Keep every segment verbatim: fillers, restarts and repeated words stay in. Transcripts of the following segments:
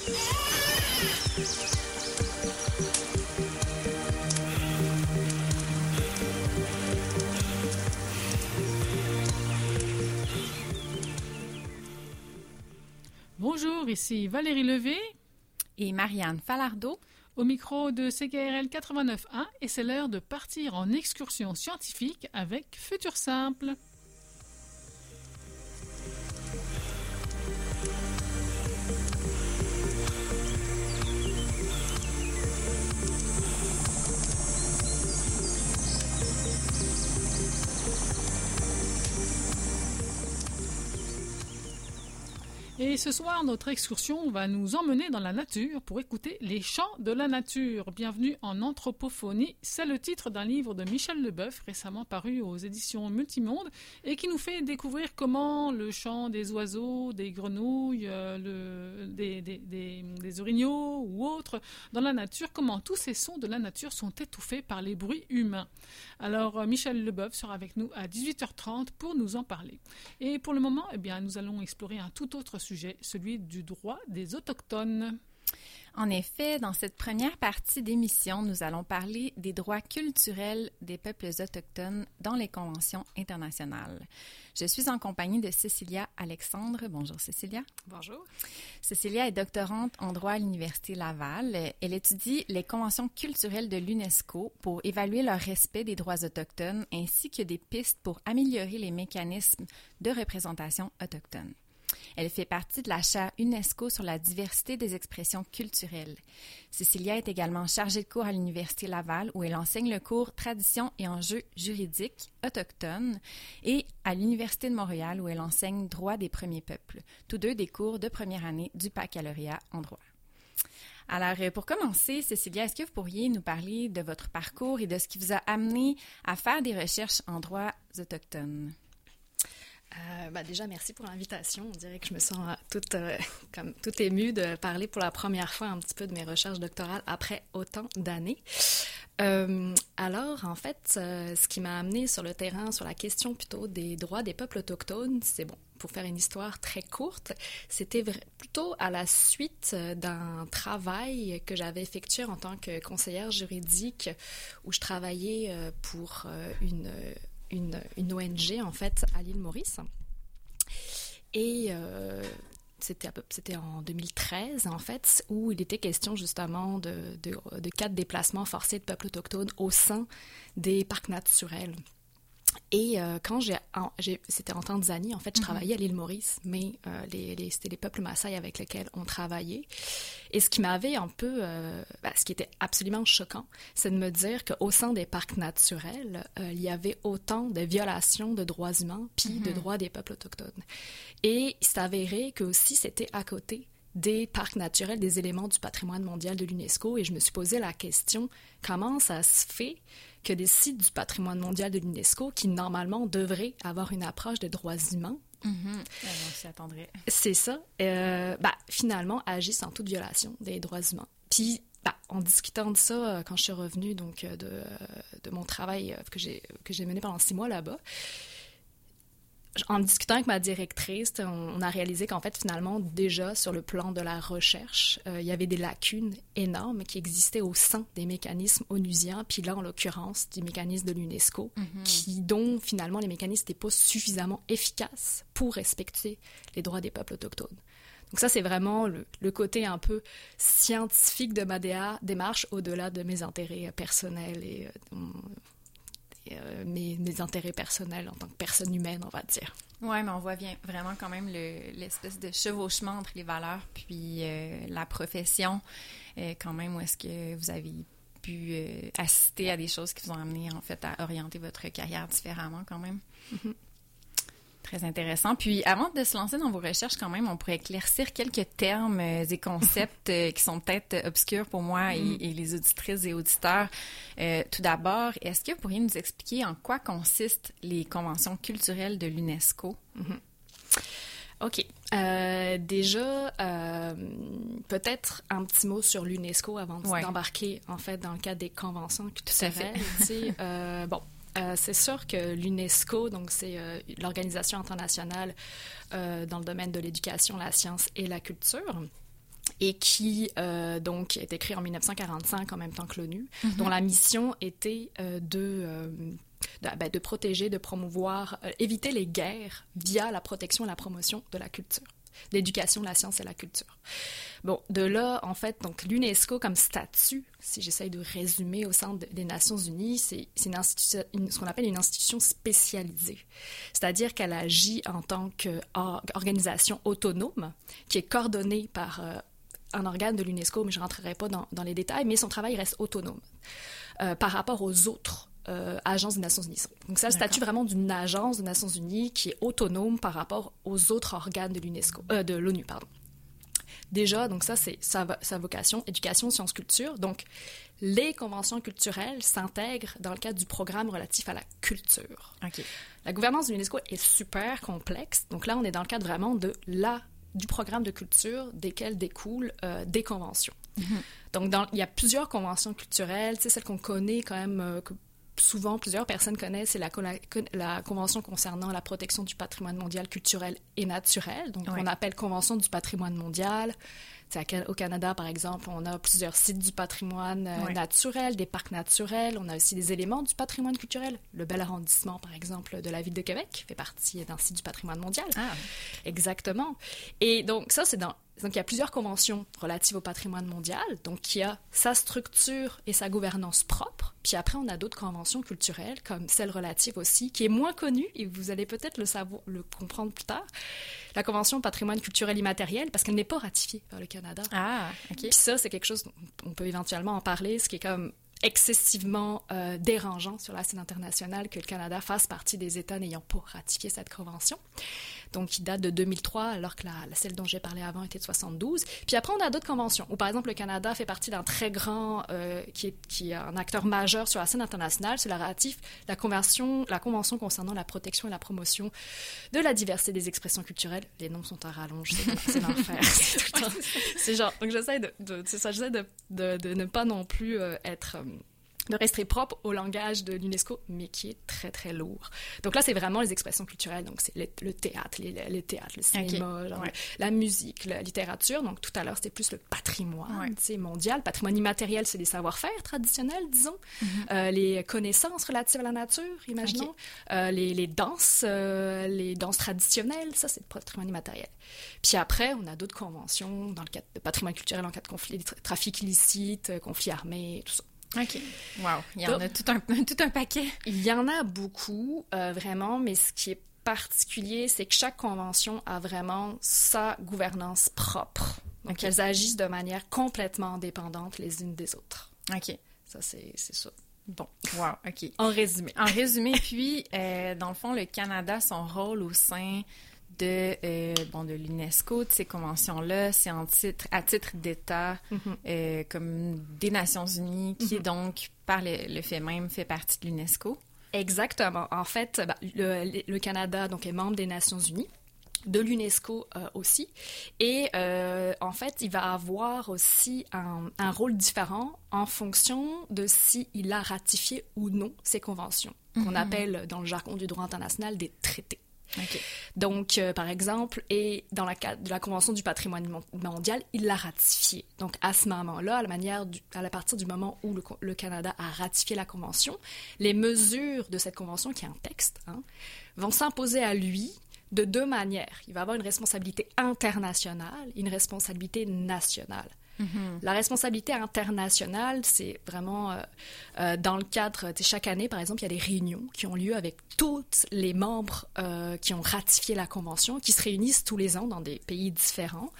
Bonjour, ici Valérie Levé et Marianne Falardeau au micro de C K R L quatre-vingt-neuf point un et c'est l'heure de partir en excursion scientifique avec Futur Simple. Et ce soir, notre excursion va nous emmener dans la nature pour écouter les chants de la nature. Bienvenue en anthropophonie, c'est le titre d'un livre de Michel Leboeuf, récemment paru aux éditions Multimonde, et qui nous fait découvrir comment le chant des oiseaux, des grenouilles, euh, le, des, des, des, des orignaux ou autres dans la nature, comment tous ces sons de la nature sont étouffés par les bruits humains. Alors, Michel Leboeuf sera avec nous à dix-huit heures trente pour nous en parler. Et pour le moment, eh bien, nous allons explorer un tout autre sujet. Sujet, celui du droit des Autochtones. En effet, dans cette première partie d'émission, nous allons parler des droits culturels des peuples autochtones dans les conventions internationales. Je suis en compagnie de Cécilia Alexandre. Bonjour Cécilia. Bonjour. Cécilia est doctorante en droit à l'Université Laval. Elle étudie les conventions culturelles de l'UNESCO pour évaluer leur respect des droits autochtones ainsi que des pistes pour améliorer les mécanismes de représentation autochtone. Elle fait partie de la chaire UNESCO sur la diversité des expressions culturelles. Cécilia est également chargée de cours à l'Université Laval où elle enseigne le cours Traditions et enjeux juridiques autochtones et à l'Université de Montréal où elle enseigne Droit des premiers peuples, tous deux des cours de première année du baccalauréat en droit. Alors, pour commencer, Cécilia, est-ce que vous pourriez nous parler de votre parcours et de ce qui vous a amené à faire des recherches en droits autochtones? Euh, bah déjà, merci pour l'invitation. On dirait que je me sens euh, toute, euh, comme, toute émue de parler pour la première fois un petit peu de mes recherches doctorales après autant d'années. Euh, alors, en fait, euh, ce qui m'a amenée sur le terrain, sur la question plutôt des droits des peuples autochtones, c'est bon, pour faire une histoire très courte, c'était vra- plutôt à la suite d'un travail que j'avais effectué en tant que conseillère juridique où je travaillais euh, pour euh, une... Une, une O N G, en fait, à l'île Maurice. Et euh, c'était, à peu, c'était en deux mille treize, en fait, où il était question, justement, de, de, de cas de déplacement forcé de peuples autochtones au sein des parcs naturels. Et euh, quand j'ai, en, j'ai... C'était en Tanzanie, en fait, je travaillais à l'île Maurice, mais euh, les, les, c'était les peuples Maasai avec lesquels on travaillait. Et ce qui m'avait un peu... Euh, ben, ce qui était absolument choquant, c'est de me dire qu'au sein des parcs naturels, euh, il y avait autant de violations de droits humains puis mm-hmm. de droits des peuples autochtones. Et il s'est avéré que aussi c'était à côté des parcs naturels, des éléments du patrimoine mondial de l'UNESCO. Et je me suis posé la question, comment ça se fait que des sites du patrimoine mondial de l'UNESCO, qui normalement devraient avoir une approche de droits humains, mm-hmm. on s'y attendrait. C'est ça, euh, bah, finalement agissent en toute violation des droits humains. Puis, bah, en discutant de ça, quand je suis revenue donc, de, de mon travail que j'ai, que j'ai mené pendant six mois là-bas, en discutant avec ma directrice, on a réalisé qu'en fait, finalement, déjà, sur le plan de la recherche, euh, il y avait des lacunes énormes qui existaient au sein des mécanismes onusiens, puis là, en l'occurrence, des mécanismes de l'UNESCO, mm-hmm. qui, dont, finalement, les mécanismes n'étaient pas suffisamment efficaces pour respecter les droits des peuples autochtones. Donc ça, c'est vraiment le, le côté un peu scientifique de ma démarche, au-delà de mes intérêts personnels et... Euh, Euh, mes, mes intérêts personnels en tant que personne humaine, on va dire. Oui, mais on voit bien, vraiment quand même le, l'espèce de chevauchement entre les valeurs puis euh, la profession, euh, quand même, où est-ce que vous avez pu euh, assister à des choses qui vous ont amené, en fait, à orienter votre carrière différemment, quand même. Mm-hmm. Très intéressant. Puis, avant de se lancer dans vos recherches, quand même, on pourrait éclaircir quelques termes et concepts qui sont peut-être obscurs pour moi et, et les auditrices et auditeurs. Euh, tout d'abord, est-ce que vous pourriez nous expliquer en quoi consistent les conventions culturelles de l'UNESCO? Mm-hmm. OK. Euh, déjà, euh, peut-être un petit mot sur l'UNESCO avant ouais. d'embarquer, en fait, dans le cadre des conventions culturelles. Tu sais, euh, bon. Euh, c'est sûr que l'UNESCO, donc c'est euh, l'organisation internationale euh, dans le domaine de l'éducation, la science et la culture. et qui euh, donc a été créé en dix-neuf cent quarante-cinq en même temps que l'ONU, mm-hmm. dont la mission était euh, de, euh, de, ben, de protéger, de promouvoir, euh, éviter les guerres via la protection et la promotion de la culture, l'éducation, la science et la culture. Bon, de là, en fait, donc l'UNESCO comme statut, si j'essaye de résumer au sein de, des Nations Unies, c'est, c'est une institution, une, ce qu'on appelle une institution spécialisée. C'est-à-dire qu'elle agit en tant qu'organisation autonome qui est coordonnée par euh, un organe de l'UNESCO, mais je ne rentrerai pas dans, dans les détails, mais son travail reste autonome euh, par rapport aux autres Euh, agence des Nations Unies. Donc, c'est le statut vraiment d'une agence des Nations Unies qui est autonome par rapport aux autres organes de l'UNESCO, euh, de l'ONU, pardon. Déjà, donc ça, c'est sa, sa vocation, éducation, sciences, culture. Donc, les conventions culturelles s'intègrent dans le cadre du programme relatif à la culture. Okay. La gouvernance de l'UNESCO est super complexe. Donc là, on est dans le cadre vraiment de la, du programme de culture desquels découlent euh, des conventions. Mm-hmm. Donc, dans, il y a plusieurs conventions culturelles. Tu sais, celle qu'on connaît quand même... Euh, que, souvent, plusieurs personnes connaissent, c'est la, la, la Convention concernant la protection du patrimoine mondial culturel et naturel. Donc, oui. on appelle Convention du patrimoine mondial. T'sais, au Canada, par exemple, on a plusieurs sites du patrimoine euh, oui. naturel, des parcs naturels. On a aussi des éléments du patrimoine culturel. Le bel arrondissement, par exemple, de la ville de Québec fait partie d'un site du patrimoine mondial. Ah. Exactement. Et donc, ça, c'est dans... Donc, il y a plusieurs conventions relatives au patrimoine mondial, donc qui a sa structure et sa gouvernance propre. Puis après, on a d'autres conventions culturelles, comme celle relative aussi, qui est moins connue, et vous allez peut-être le savoir, le comprendre plus tard, la Convention patrimoine culturel immatériel, parce qu'elle n'est pas ratifiée par le Canada. Ah, OK. Puis ça, c'est quelque chose dont on peut éventuellement en parler, ce qui est comme excessivement euh, dérangeant sur la scène internationale que le Canada fasse partie des États n'ayant pas ratifié cette convention. Donc, qui date de deux mille trois, alors que la, la celle dont j'ai parlé avant était de soixante-douze. Puis après, on a d'autres conventions, où par exemple, le Canada fait partie d'un très grand, euh, qui, est, qui est un acteur majeur sur la scène internationale, c'est la ratif, la convention, la convention concernant la protection et la promotion de la diversité des expressions culturelles. Les noms sont à rallonge, c'est, c'est l'enfer. C'est tout le temps. C'est genre, donc j'essaie de, de c'est ça, j'essaie de, de, de ne pas non plus euh, être... Euh, de rester propre au langage de l'UNESCO, mais qui est très, très lourd. Donc là, c'est vraiment les expressions culturelles. Donc, c'est le, le théâtre, les, le théâtre, le cinéma, okay. genre, ouais. la musique, la littérature. Donc, tout à l'heure, c'était plus le patrimoine, ouais. tu sais, mondial. Patrimoine immatériel, c'est les savoir-faire traditionnels, disons. Mm-hmm. Euh, les connaissances relatives à la nature, imaginons. Okay. Euh, les, les danses, euh, les danses traditionnelles, ça, c'est le patrimoine immatériel. Puis après, on a d'autres conventions dans le cadre de patrimoine culturel en cas de conflit, tra- trafic illicite, conflit armé, tout ça. OK. Wow. Il y en Donc, a tout un, tout un paquet. Il y en a beaucoup, euh, vraiment, mais ce qui est particulier, c'est que chaque convention a vraiment sa gouvernance propre. Donc, okay. elles agissent de manière complètement indépendante les unes des autres. OK. Ça, c'est, c'est ça. Bon. Wow. OK. En résumé. En résumé, puis, euh, dans le fond, le Canada, son rôle au sein... de, euh, bon, de l'UNESCO, de ces conventions-là, c'est en titre, à titre d'État, mm-hmm. euh, comme des Nations Unies, qui, mm-hmm. donc, par le, le fait même, fait partie de l'UNESCO. Exactement. En fait, bah, le, le Canada donc, est membre des Nations Unies, de l'UNESCO euh, aussi, et euh, en fait, il va avoir aussi un, un rôle différent en fonction de s'il a ratifié ou non ces conventions, mm-hmm. qu'on appelle, dans le jargon du droit international, des traités. Okay. Donc, euh, par exemple, et dans la cadre de la Convention du patrimoine mondial, il l'a ratifié. Donc, à ce moment-là, à la manière du, à partir du moment où le, le Canada a ratifié la Convention, les mesures de cette Convention, qui est un texte, hein, vont s'imposer à lui de deux manières. Il va avoir une responsabilité internationale et une responsabilité nationale. Mm-hmm. La responsabilité internationale, c'est vraiment euh, euh, dans le cadre, chaque année, par exemple, il y a des réunions qui ont lieu avec tous les membres euh, qui ont ratifié la Convention, qui se réunissent tous les ans dans des pays différents.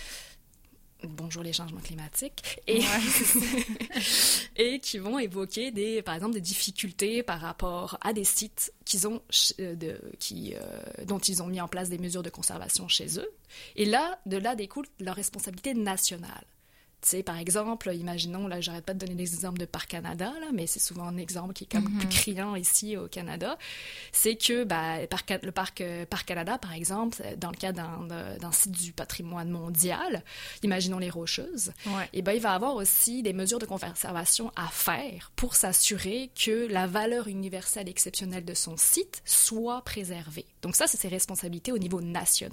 Bonjour les changements climatiques, et, ouais. et qui vont évoquer, des, par exemple, des difficultés par rapport à des sites qu'ils ont, de, qui, euh, dont ils ont mis en place des mesures de conservation chez eux. Et là, de là découle leur responsabilité nationale. Tu sais, par exemple, imaginons, là, j'arrête pas de donner des exemples de Parc Canada, là, mais c'est souvent un exemple qui est comme mm-hmm. plus criant ici au Canada, c'est que bah, parc, le parc, euh, Parc Canada, par exemple, dans le cas d'un, d'un site du patrimoine mondial, imaginons les Rocheuses, ouais. et ben, il va avoir aussi des mesures de conservation à faire pour s'assurer que la valeur universelle exceptionnelle de son site soit préservée. Donc ça, c'est ses responsabilités au niveau national.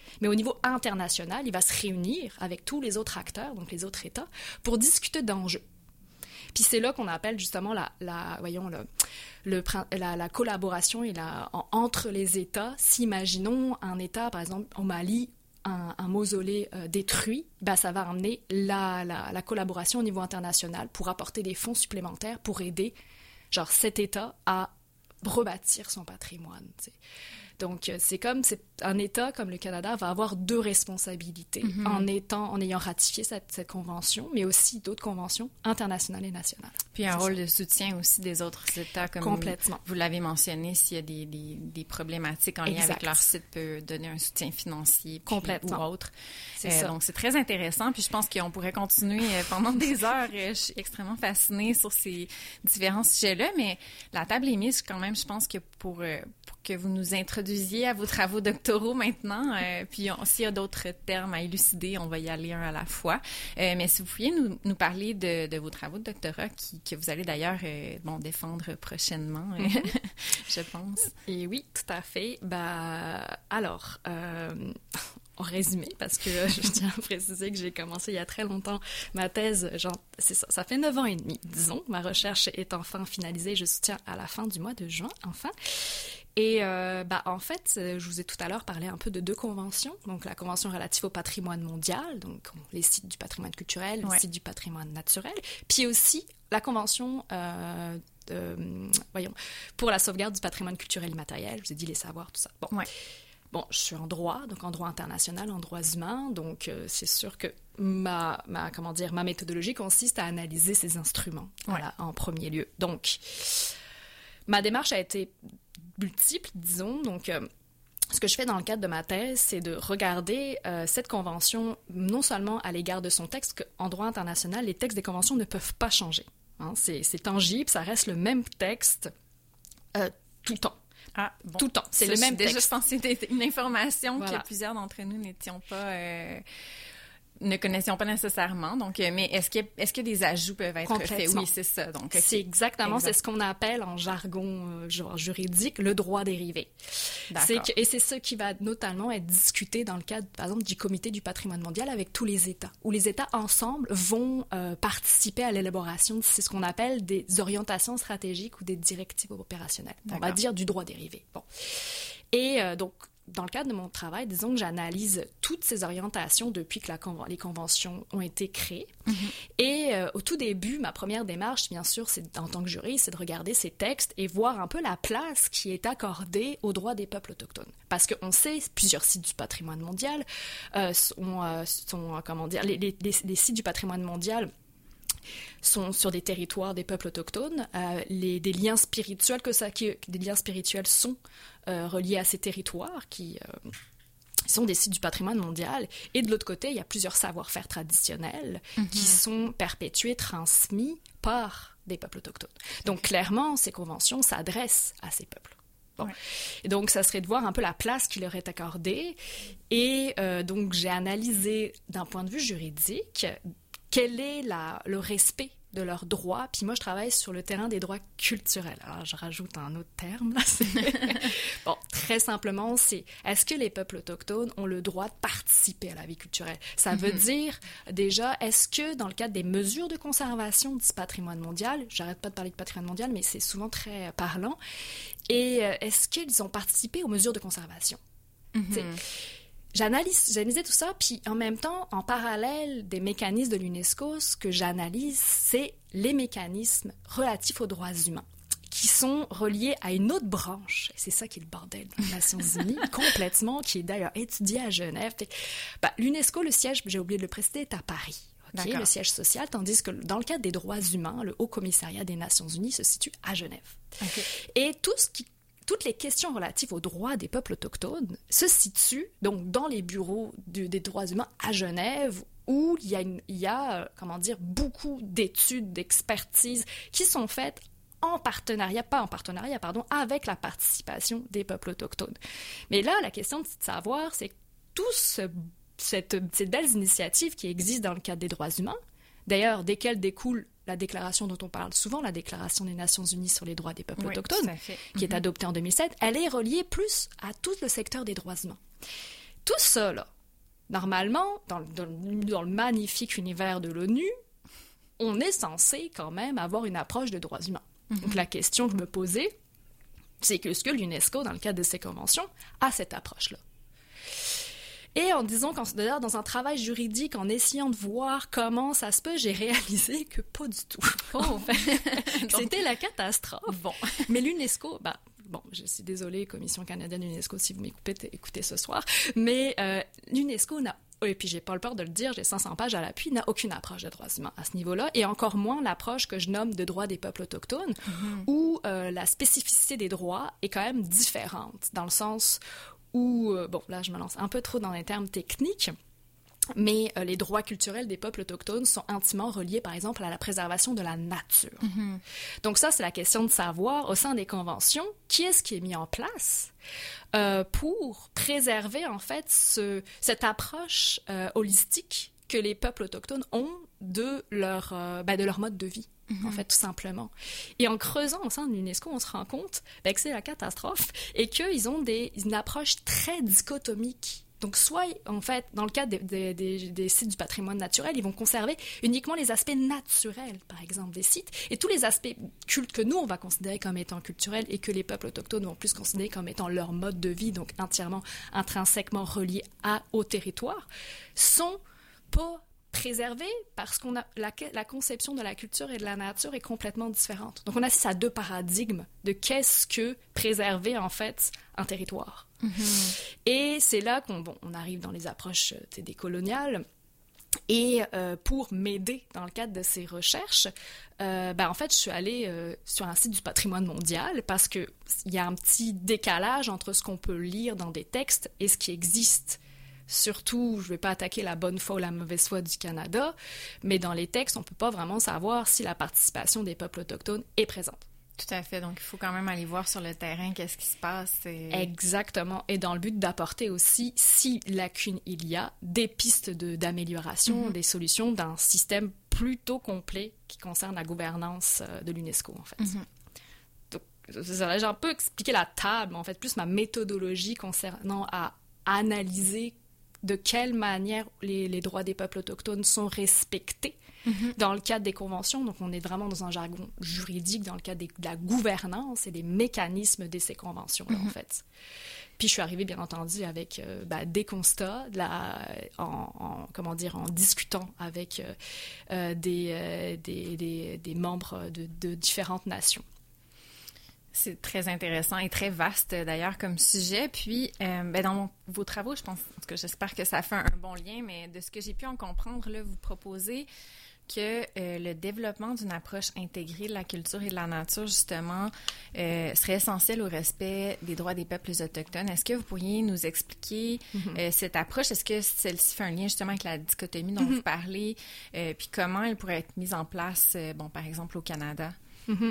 Mais au niveau international, il va se réunir avec tous les autres acteurs, donc les autres États, pour discuter d'enjeux. Puis c'est là qu'on appelle justement la, la, voyons, le, le, la, la collaboration et la, en, entre les États. Si, imaginons un État, par exemple, au Mali, un, un mausolée euh, détruit, ben, ça va amener la, la, la collaboration au niveau international pour apporter des fonds supplémentaires pour aider genre, cet État à rebâtir son patrimoine, t'sais. Donc, c'est comme c'est un État comme le Canada va avoir deux responsabilités mm-hmm. en étant, en ayant ratifié cette, cette convention, mais aussi d'autres conventions internationales et nationales. Puis un c'est rôle ça. de soutien aussi des autres États, comme Complètement. Vous l'avez mentionné, s'il y a des, des, des problématiques en lien exact. avec leur site, peut donner un soutien financier puis, Complètement. ou autre. C'est euh, ça. Donc, c'est très intéressant. Puis je pense qu'on pourrait continuer pendant des heures. Je suis extrêmement fascinée sur ces différents sujets-là, mais la table est mise quand même, je pense que pour, pour que vous nous introduisiez à vos travaux doctoraux maintenant. Euh, puis on, s'il y a d'autres termes à élucider, on va y aller un à la fois. Euh, mais si vous pouviez nous, nous parler de, de vos travaux de doctorat qui, que vous allez d'ailleurs euh, bon, défendre prochainement, euh, mm-hmm. je pense. Et oui, tout à fait. Bah, alors, euh, en résumé, parce que euh, je tiens à préciser que j'ai commencé il y a très longtemps ma thèse, genre, c'est ça, ça fait neuf ans et demi, disons. Ma recherche est enfin finalisée, je soutiens à la fin du mois de juin, enfin. Et euh, bah, en fait, je vous ai tout à l'heure parlé un peu de deux conventions. Donc, la convention relative au patrimoine mondial, donc les sites du patrimoine culturel, ouais. les sites du patrimoine naturel, puis aussi la convention euh, de, voyons, pour la sauvegarde du patrimoine culturel immatériel. Je vous ai dit les savoirs, tout ça. Bon, ouais. bon je suis en droit, donc en droit international, en droits humains. Donc, euh, c'est sûr que ma, ma, comment dire, ma méthodologie consiste à analyser ces instruments ouais. voilà, en premier lieu. Donc, ma démarche a été multiples, disons. Donc, euh, ce que je fais dans le cadre de ma thèse, c'est de regarder euh, cette convention non seulement à l'égard de son texte, qu'en droit international, les textes des conventions ne peuvent pas changer. Hein, c'est, c'est tangible, ça reste le même texte euh, tout le temps. Ah, bon. Tout le temps, c'est ça, le même déjà, texte. Je pense que c'était une information voilà. que plusieurs d'entre nous n'étions pas... Euh... ne connaissions pas nécessairement. Donc, mais est-ce que, est-ce que des ajouts peuvent être faits? Oui, c'est ça. Donc, okay. C'est exactement, exact. c'est ce qu'on appelle en jargon euh, genre juridique le droit dérivé. C'est que, et c'est ce qui va notamment être discuté dans le cadre, par exemple, du comité du patrimoine mondial avec tous les États, où les États ensemble vont euh, participer à l'élaboration de c'est ce qu'on appelle des orientations stratégiques ou des directives opérationnelles. D'accord. On va dire du droit dérivé. Bon. Et euh, donc, dans le cadre de mon travail, disons que j'analyse toutes ces orientations depuis que la conv- les conventions ont été créées. Mm-hmm. Et euh, au tout début, ma première démarche, bien sûr, c'est, en tant que juriste, c'est de regarder ces textes et voir un peu la place qui est accordée aux droits des peuples autochtones. Parce qu'on sait, plusieurs sites du patrimoine mondial euh, sont, euh, sont, comment dire, les, les, les, les sites du patrimoine mondial sont sur des territoires des peuples autochtones. Euh, les, des liens spirituels que ça, qui, des liens spirituels sont euh, reliés à ces territoires qui euh, sont des sites du patrimoine mondial. Et de l'autre côté, il y a plusieurs savoir-faire traditionnels mm-hmm. qui sont perpétués, transmis par des peuples autochtones. Donc clairement, ces conventions s'adressent à ces peuples. Bon. Ouais. Et donc, ça serait de voir un peu la place qui leur est accordée. Et euh, donc, j'ai analysé d'un point de vue juridique quel est la, le respect de leurs droits. Puis moi, je travaille sur le terrain des droits culturels. Alors, je rajoute un autre terme. Là. Bon, très simplement, c'est est-ce que les peuples autochtones ont le droit de participer à la vie culturelle? Ça veut mm-hmm. dire, déjà, est-ce que dans le cadre des mesures de conservation du patrimoine mondial, j'arrête pas de parler de patrimoine mondial, mais c'est souvent très parlant, et euh, est-ce qu'ils ont participé aux mesures de conservation? Mm-hmm. J'analyse, j'analysais tout ça, puis en même temps, en parallèle des mécanismes de l'UNESCO, ce que j'analyse, c'est les mécanismes relatifs aux droits humains, qui sont reliés à une autre branche. Et c'est ça qui est le bordel des Nations Unies, complètement, qui est d'ailleurs étudié à Genève. Bah, L'UNESCO, le siège, j'ai oublié de le préciser, est à Paris. Okay, le siège social, tandis que dans le cadre des droits humains, le Haut Commissariat des Nations Unies se situe à Genève. Okay. Et tout ce qui Toutes les questions relatives aux droits des peuples autochtones se situent donc dans les bureaux du, des droits humains à Genève, où il y a, une, il y a comment dire, beaucoup d'études, d'expertises qui sont faites en partenariat, pas en partenariat, pardon, avec la participation des peuples autochtones. Mais là, la question de savoir, c'est tout ce, cette, ces belles initiatives qui existent dans le cadre des droits humains, d'ailleurs, desquelles découle la déclaration dont on parle souvent, la Déclaration des Nations Unies sur les droits des peuples oui, autochtones, qui mm-hmm. est adoptée en deux mille sept, elle est reliée plus à tout le secteur des droits humains. tout ça, là, normalement, dans, dans, dans le magnifique univers de l'ONU, on est censé quand même avoir une approche des droits humains. Mm-hmm. Donc la question que je me posais, c'est que est-ce que l'UNESCO, dans le cadre de ces conventions, a cette approche-là? Et en disant, d'ailleurs, dans un travail juridique, en essayant de voir comment ça se peut, j'ai réalisé que pas du tout. Oh. C'était la catastrophe. Bon. Mais l'UNESCO, bah, bon, je suis désolée, Commission canadienne l'UNESCO, si vous m'écoutez écoutez ce soir, mais euh, l'UNESCO n'a, et puis j'ai pas le peur de le dire, j'ai cinq cents pages à l'appui, n'a aucune approche des droits humains à ce niveau-là, et encore moins l'approche que je nomme de droits des peuples autochtones, mm-hmm. où euh, la spécificité des droits est quand même différente, dans le sens où, euh, bon, là je me lance un peu trop dans les termes techniques, mais euh, les droits culturels des peuples autochtones sont intimement reliés, par exemple, à la préservation de la nature. Mm-hmm. Donc ça, c'est la question de savoir, au sein des conventions, qui est-ce qui est mis en place euh, pour préserver, en fait, ce, cette approche euh, holistique que les peuples autochtones ont de leur, euh, ben, de leur mode de vie. Mm-hmm. En fait, tout simplement. Et en creusant au sein de l'UNESCO, on se rend compte ben, que c'est la catastrophe et qu'ils ont des, une approche très dichotomique. Donc, soit, en fait, dans le cadre des, des, des, des sites du patrimoine naturel, ils vont conserver uniquement les aspects naturels, par exemple, des sites, et tous les aspects cultes que nous, on va considérer comme étant culturels et que les peuples autochtones vont plus considérer comme étant leur mode de vie, donc entièrement, intrinsèquement reliés à, au territoire, sont pas préservés parce qu'on a la, la conception de la culture et de la nature est complètement différente. Donc, on assiste à deux paradigmes de qu'est-ce que préserver, en fait, un territoire. Mm-hmm. Et c'est là qu'on bon, on arrive dans les approches décoloniales. Et euh, pour m'aider dans le cadre de ces recherches, euh, ben, en fait, je suis allée euh, sur un site du patrimoine mondial parce qu'il y a un petit décalage entre ce qu'on peut lire dans des textes et ce qui existe. Surtout, je ne vais pas attaquer la bonne foi ou la mauvaise foi du Canada, mais dans les textes, on ne peut pas vraiment savoir si la participation des peuples autochtones est présente. Tout à fait. Donc, il faut quand même aller voir sur le terrain qu'est-ce qui se passe. Et... Exactement. Et dans le but d'apporter aussi, si lacune il y a, des pistes de, d'amélioration, mm-hmm. des solutions d'un système plutôt complet qui concerne la gouvernance de l'UNESCO, en fait. Mm-hmm. Donc, j'ai un peu expliqué la table, en fait, plus ma méthodologie concernant à analyser de quelle manière les, les droits des peuples autochtones sont respectés mm-hmm. dans le cadre des conventions. Donc, on est vraiment dans un jargon juridique, dans le cadre des, de la gouvernance et des mécanismes de ces conventions-là, mm-hmm. en fait. Puis, je suis arrivée, bien entendu, avec euh, bah, des constats, de la, en, en, comment dire, en discutant avec euh, des, euh, des, des, des membres de, de différentes nations. C'est très intéressant et très vaste, d'ailleurs, comme sujet. Puis, euh, ben dans mon, vos travaux, je pense, en tout cas, j'espère que ça fait un, un bon lien, mais de ce que j'ai pu en comprendre, là, vous proposez que euh, le développement d'une approche intégrée de la culture et de la nature, justement, euh, serait essentiel au respect des droits des peuples autochtones. Est-ce que vous pourriez nous expliquer mm-hmm. euh, cette approche? Est-ce que celle-ci fait un lien, justement, avec la dichotomie dont mm-hmm. vous parlez? Euh, puis comment elle pourrait être mise en place, euh, bon, par exemple, au Canada? Mm-hmm.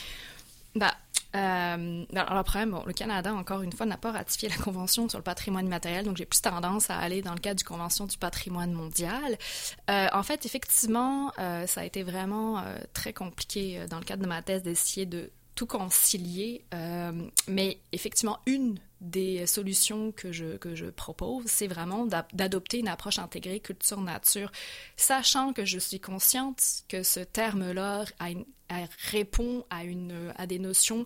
Bah, Euh, alors, le problème, bon, le Canada, encore une fois, n'a pas ratifié la Convention sur le patrimoine immatériel, donc j'ai plus tendance à aller dans le cadre du Convention du patrimoine mondial. Euh, en fait, effectivement, euh, ça a été vraiment euh, très compliqué euh, dans le cadre de ma thèse d'essayer de tout concilier, euh, mais effectivement, une des solutions que je, que je propose, c'est vraiment d'adopter une approche intégrée culture-nature, sachant que je suis consciente que ce terme-là a une, a, répond à, une, à des notions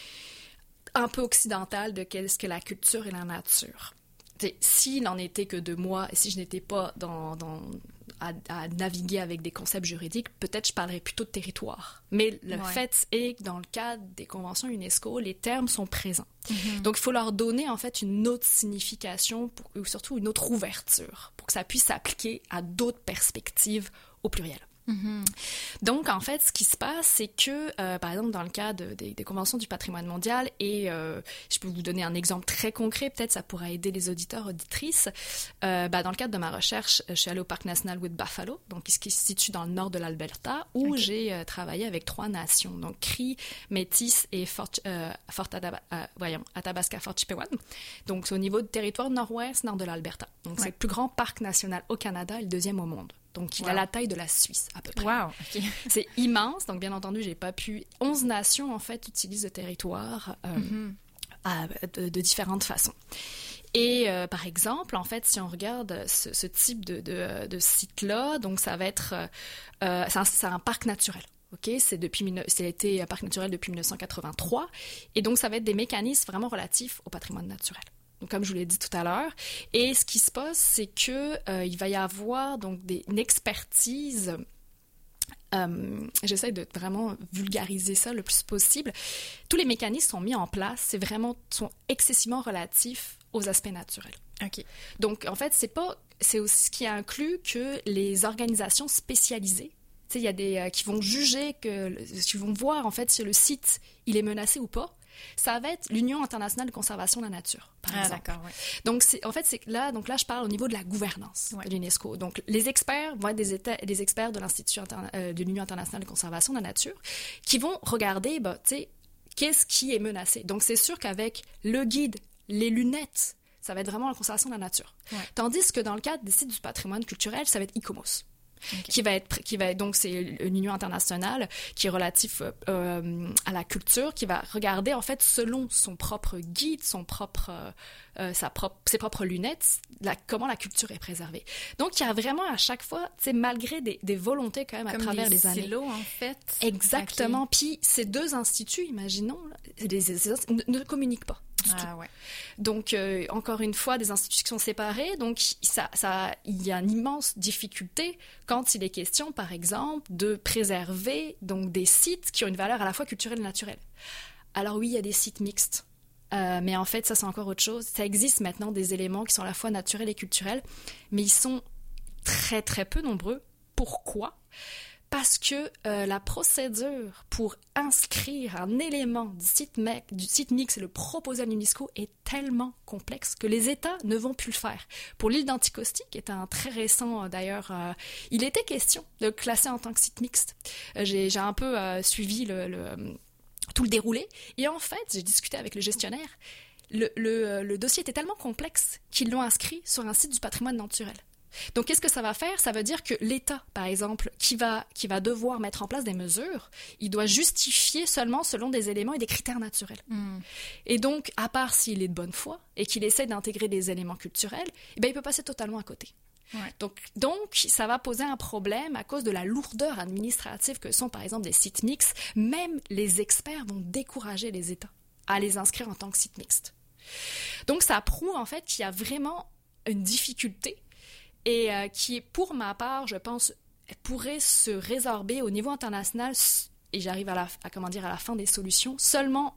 un peu occidentales de qu'est-ce que la culture et la nature. S'il n'en était que de moi, et si je n'étais pas dans, dans, à, à naviguer avec des concepts juridiques, peut-être je parlerais plutôt de territoire. Mais le ouais. fait est que dans le cadre des conventions UNESCO, les termes sont présents. Mm-hmm. Donc, il faut leur donner en fait une autre signification, pour, ou surtout une autre ouverture, pour que ça puisse s'appliquer à d'autres perspectives au pluriel. Mm-hmm. Donc, en fait, ce qui se passe, c'est que, euh, par exemple, dans le cas de, des, des conventions du patrimoine mondial, et euh, je peux vous donner un exemple très concret, peut-être ça pourra aider les auditeurs, auditrices, euh, bah, dans le cadre de ma recherche, je suis allée au Parc national White Buffalo, donc qui se situe dans le nord de l'Alberta, où okay. j'ai euh, travaillé avec trois nations, donc Cri, Métis et Fort, euh, Fort Ataba, euh, voyons, Athabasca Fort Chipewyan. Donc, c'est au niveau du territoire nord-ouest, nord de l'Alberta. Donc, ouais. c'est le plus grand parc national au Canada et le deuxième au monde. Donc, il wow. a la taille de la Suisse, à peu près. Wow, okay. C'est immense. Donc, bien entendu, j'ai pas pu... onze nations, en fait, utilisent le territoire euh, mm-hmm. à, de, de différentes façons. Et euh, par exemple, en fait, si on regarde ce, ce type de, de, de site-là, donc ça va être, euh, c'est, un, c'est un parc naturel. Ok, c'est depuis, c'est été un parc naturel depuis dix-neuf cent quatre-vingt-trois, et donc ça va être des mécanismes vraiment relatifs au patrimoine naturel. Donc, comme je vous l'ai dit tout à l'heure, et ce qui se passe, c'est que euh, il va y avoir donc des, une expertise. Euh, j'essaie de vraiment vulgariser ça le plus possible. Tous les mécanismes sont mis en place, c'est vraiment sont excessivement relatifs aux aspects naturels. Ok. Donc, en fait, c'est pas, c'est aussi ce qui inclut que les organisations spécialisées. Tu sais, il y a des euh, qui vont juger que, qui vont voir en fait si le site il est menacé ou pas. Ça va être l'Union internationale de conservation de la nature, par ah, exemple. D'accord, ouais. Donc, c'est, en fait, c'est là, donc là, je parle au niveau de la gouvernance ouais. de l'UNESCO. Donc, les experts vont être des, états, des experts de l'Institut interna- euh, de l'Union internationale de conservation de la nature qui vont regarder, bah, tu sais, qu'est-ce qui est menacé. Donc, c'est sûr qu'avec le guide, les lunettes, ça va être vraiment la conservation de la nature. Ouais. Tandis que dans le cadre des sites du patrimoine culturel, ça va être ICOMOS. Okay. Qui va être, qui va être, donc c'est une union internationale qui est relative euh, à la culture, qui va regarder en fait selon son propre guide, son propre, euh, sa propre, ses propres lunettes, la, comment la culture est préservée. Donc il y a vraiment à chaque fois, c'est malgré des, des volontés quand même comme à travers les années. Comme des silos en fait. Exactement. Okay. Puis ces deux instituts, imaginons, là, les, les, les, ne, ne communiquent pas. Ah, ouais. Donc, euh, encore une fois, des instituts qui sont séparés, donc ça, ça, il y a une immense difficulté quand il est question, par exemple, de préserver donc, des sites qui ont une valeur à la fois culturelle et naturelle. Alors oui, il y a des sites mixtes, euh, mais en fait, ça, c'est encore autre chose. Ça existe maintenant des éléments qui sont à la fois naturels et culturels, mais ils sont très, très peu nombreux. Pourquoi ? Parce que euh, la procédure pour inscrire un élément du site, mec, du site mixte et le proposer à l'UNESCO est tellement complexe que les États ne vont plus le faire. Pour l'île d'Anticosti, qui est un très récent euh, d'ailleurs, euh, il était question de le classer en tant que site mixte. Euh, j'ai, j'ai un peu euh, suivi le, le, tout le déroulé et en fait, j'ai discuté avec le gestionnaire. Le, le, le dossier était tellement complexe qu'ils l'ont inscrit sur un site du patrimoine naturel. Donc, qu'est-ce que ça va faire? Ça veut dire que l'État, par exemple, qui va, qui va devoir mettre en place des mesures, il doit justifier seulement selon des éléments et des critères naturels. Mm. Et donc, à part s'il est de bonne foi et qu'il essaie d'intégrer des éléments culturels, eh bien, il peut passer totalement à côté. Ouais. Donc, donc, ça va poser un problème à cause de la lourdeur administrative que sont, par exemple, des sites mixtes. Même les experts vont décourager les États à les inscrire en tant que sites mixtes. Donc, ça prouve, en fait, qu'il y a vraiment une difficulté et euh, qui, pour ma part, je pense, pourrait se résorber au niveau international, et j'arrive à la, à, comment dire, à la fin des solutions, seulement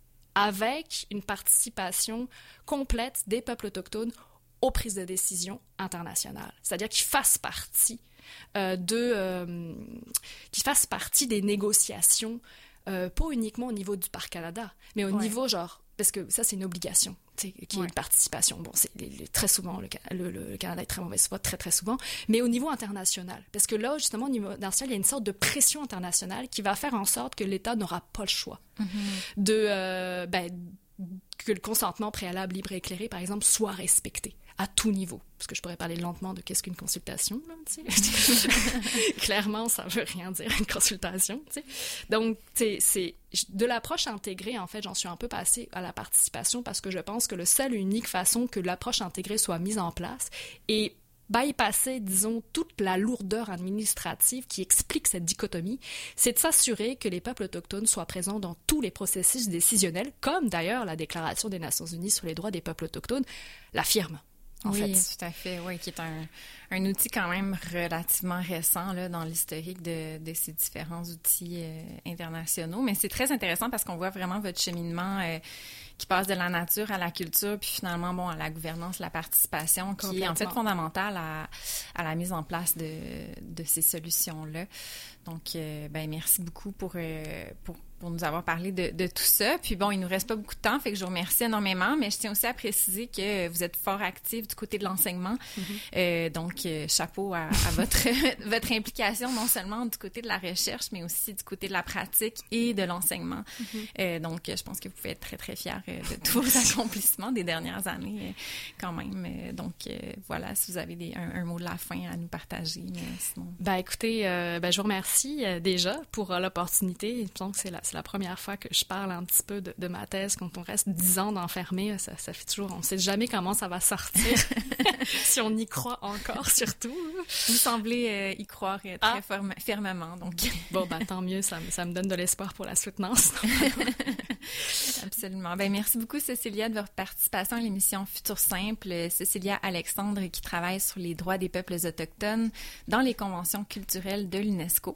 avec une participation complète des peuples autochtones aux prises de décision internationales. C'est-à-dire qu'ils fassent partie, euh, de, euh, qu'ils fassent partie des négociations, euh, pas uniquement au niveau du Parc Canada, mais au ouais. niveau, genre, parce que ça, c'est une obligation. Qui est ouais. une participation. Bon, c'est les, les, très souvent, le, le, le Canada est très mauvaise foi, très, très souvent, mais au niveau international. Parce que là, justement, au niveau international, il y a une sorte de pression internationale qui va faire en sorte que l'État n'aura pas le choix mm-hmm. de, euh, ben, que le consentement préalable libre et éclairé, par exemple, soit respecté à tout niveau. Parce que je pourrais parler lentement de qu'est-ce qu'une consultation, là, tu sais. Clairement, ça veut rien dire, une consultation, tu sais. Donc, tu sais, c'est de l'approche intégrée, en fait, j'en suis un peu passée à la participation parce que je pense que le seul et unique façon que l'approche intégrée soit mise en place est bypasser, disons, toute la lourdeur administrative qui explique cette dichotomie, c'est de s'assurer que les peuples autochtones soient présents dans tous les processus décisionnels, comme d'ailleurs la Déclaration des Nations Unies sur les droits des peuples autochtones l'affirme. En oui, fait. tout à fait, oui, qui est un, un outil quand même relativement récent là, dans l'historique de, de ces différents outils euh, internationaux. Mais c'est très intéressant parce qu'on voit vraiment votre cheminement euh, qui passe de la nature à la culture, puis finalement, bon, à la gouvernance, la participation, qui est en fait fondamentale à, à la mise en place de, de ces solutions-là. Donc, euh, ben merci beaucoup pour, euh, pour, pour nous avoir parlé de, de tout ça. Puis bon, il nous reste pas beaucoup de temps, fait que je vous remercie énormément, mais je tiens aussi à préciser que vous êtes fort actif du côté de l'enseignement. Mm-hmm. Euh, donc, euh, chapeau à, à votre, votre implication, non seulement du côté de la recherche, mais aussi du côté de la pratique et de l'enseignement. Mm-hmm. Euh, donc, je pense que vous pouvez être très, très fiers de tous vos accomplissements des dernières années, quand même. Donc, euh, voilà, si vous avez des, un, un mot de la fin à nous partager. Mais sinon... Ben, écoutez, euh, ben, je vous remercie euh, déjà pour euh, l'opportunité. Je pense que c'est la, c'est la première fois que je parle un petit peu de, de ma thèse. Quand on reste dix ans d'enfermé, ça, ça fait toujours... On ne sait jamais comment ça va sortir, si on y croit encore, surtout. Vous semblez euh, y croire très ah. ferme, fermement, donc... Bon, ben tant mieux, ça, ça me donne de l'espoir pour la soutenance. Absolument. Ben, merci beaucoup, Cécilia, de votre participation à l'émission Futur Simple. Cécilia Alexandre, qui travaille sur les droits des peuples autochtones dans les conventions culturelles de l'UNESCO.